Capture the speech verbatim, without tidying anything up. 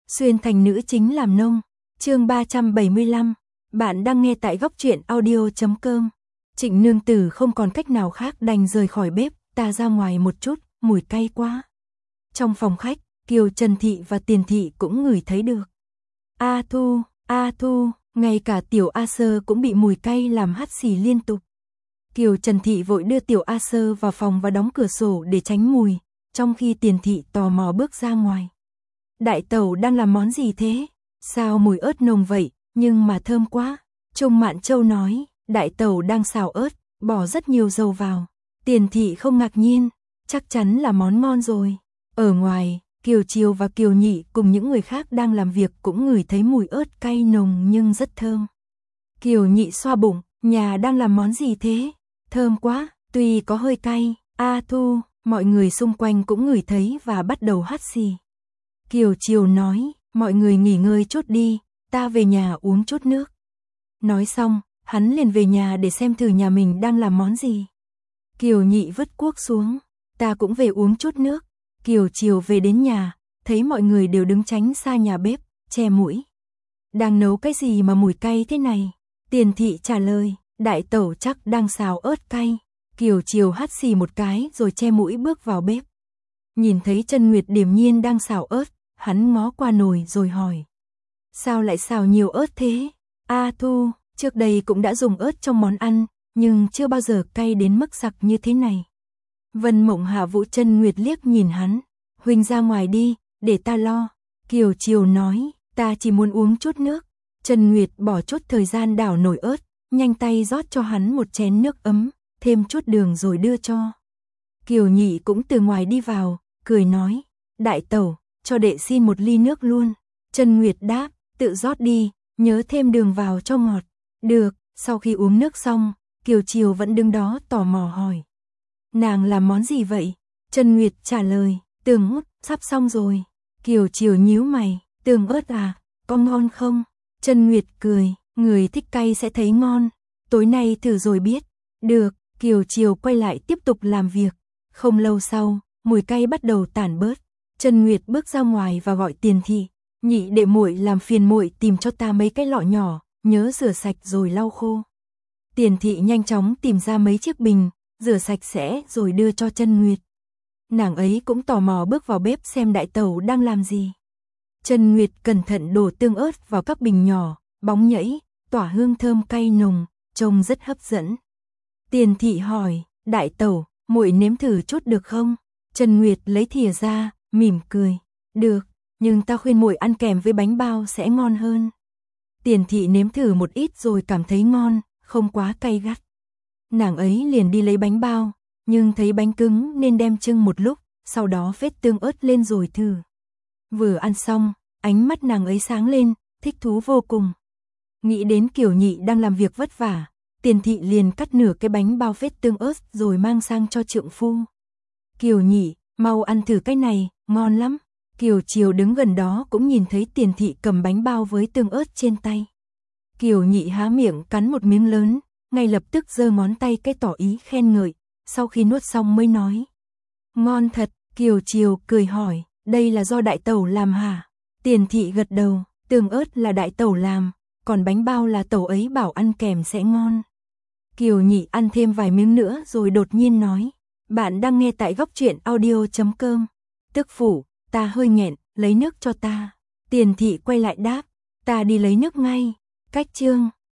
xuyên thành nữ chính làm nông. Chương ba trăm bảy mươi lăm. Bạn đang nghe tại góc truyện audio chấm com. Trịnh nương tử không còn cách nào khác đành rời khỏi bếp, ta ra ngoài một chút, mùi cay quá. Trong phòng khách, Kiều Trần Thị và Tiền Thị cũng ngửi thấy được. A Thu, A Thu, ngay cả tiểu A Sơ cũng bị mùi cay làm hắt xì liên tục. Kiều Trần Thị vội đưa tiểu A Sơ vào phòng và đóng cửa sổ để tránh mùi, trong khi Tiền Thị tò mò bước ra ngoài. Đại tẩu đang làm món gì thế? Sao mùi ớt nồng vậy, nhưng mà thơm quá. Trung Mạn Châu nói, đại tẩu đang xào ớt, bỏ rất nhiều dầu vào. Tiền Thị không ngạc nhiên, chắc chắn là món ngon rồi. Ở ngoài, Kiều Chiều và Kiều Nhị cùng những người khác đang làm việc cũng ngửi thấy mùi ớt cay nồng nhưng rất thơm. Kiều Nhị xoa bụng, nhà đang làm món gì thế? Thơm quá, tuy có hơi cay. A Thu, mọi người xung quanh cũng ngửi thấy và bắt đầu hắt xì. Kiều Chiều nói, mọi người nghỉ ngơi chút đi, ta về nhà uống chút nước. Nói xong, hắn liền về nhà để xem thử nhà mình đang làm món gì. Kiều Nhị vứt cuốc xuống, ta cũng về uống chút nước. Kiều Chiều về đến nhà, thấy mọi người đều đứng tránh xa nhà bếp, che mũi. Đang nấu cái gì mà mùi cay thế này? Tiền Thị trả lời, đại tẩu chắc đang xào ớt cay. Kiều Chiều hắt xì một cái rồi che mũi bước vào bếp. Nhìn thấy Trân Nguyệt điềm nhiên đang xào ớt, hắn ngó qua nồi rồi hỏi. Sao lại xào nhiều ớt thế? A Thu, trước đây cũng đã dùng ớt trong món ăn, nhưng chưa bao giờ cay đến mức sặc như thế này. Vân Mộng Hạ Vũ Trân Nguyệt liếc nhìn hắn. Huynh ra ngoài đi, để ta lo. Kiều Chiều nói, ta chỉ muốn uống chút nước. Trân Nguyệt bỏ chút thời gian đảo nồi ớt, nhanh tay rót cho hắn một chén nước ấm, thêm chút đường rồi đưa cho. Kiều Nhị cũng từ ngoài đi vào, cười nói, đại tẩu, cho đệ xin một ly nước luôn. Trân Nguyệt đáp, tự rót đi, nhớ thêm đường vào cho ngọt. Được, sau khi uống nước xong, Kiều Chiều vẫn đứng đó tò mò hỏi. Nàng làm món gì vậy? Trân Nguyệt trả lời, tường ớt, sắp xong rồi. Kiều Chiều nhíu mày, tường ớt à, có ngon không? Trân Nguyệt cười, người thích cay sẽ thấy ngon. Tối nay thử rồi biết. Được, Kiều Chiều quay lại tiếp tục làm việc. Không lâu sau, mùi cay bắt đầu tản bớt. Trân Nguyệt bước ra ngoài và gọi Tiền Thị. Nhị đệ muội làm phiền muội tìm cho ta mấy cái lọ nhỏ, nhớ rửa sạch rồi lau khô. Tiền Thị nhanh chóng tìm ra mấy chiếc bình, rửa sạch sẽ rồi đưa cho Trân Nguyệt. Nàng ấy cũng tò mò bước vào bếp xem đại tẩu đang làm gì. Trân Nguyệt cẩn thận đổ tương ớt vào các bình nhỏ, bóng nhảy, tỏa hương thơm cay nồng, trông rất hấp dẫn. Tiền Thị hỏi, đại tẩu, muội nếm thử chút được không? Trân Nguyệt lấy thìa ra, mỉm cười, được, nhưng ta khuyên muội ăn kèm với bánh bao sẽ ngon hơn. Tiền Thị nếm thử một ít rồi cảm thấy ngon, không quá cay gắt. Nàng ấy liền đi lấy bánh bao, nhưng thấy bánh cứng nên đem chưng một lúc, sau đó phết tương ớt lên rồi thử. Vừa ăn xong, ánh mắt nàng ấy sáng lên, thích thú vô cùng. Nghĩ đến Kiều Nhị đang làm việc vất vả, Tiền Thị liền cắt nửa cái bánh bao phết tương ớt rồi mang sang cho trượng phu. Kiều Nhị, mau ăn thử cái này, ngon lắm. Kiều Chiều đứng gần đó cũng nhìn thấy Tiền Thị cầm bánh bao với tương ớt trên tay. Kiều Nhị há miệng cắn một miếng lớn, ngay lập tức giơ ngón tay cái tỏ ý khen ngợi, sau khi nuốt xong mới nói. Ngon thật, Kiều Chiều cười hỏi, đây là do đại tẩu làm hả? Tiền Thị gật đầu, tương ớt là đại tẩu làm, còn bánh bao là tẩu ấy bảo ăn kèm sẽ ngon. Kiều Nhị ăn thêm vài miếng nữa rồi đột nhiên nói, bạn đang nghe tại góc truyện audio chấm com. Tức phủ, ta hơi nghẹn, lấy nước cho ta. Tiền Thị quay lại đáp, ta đi lấy nước ngay. Cách chương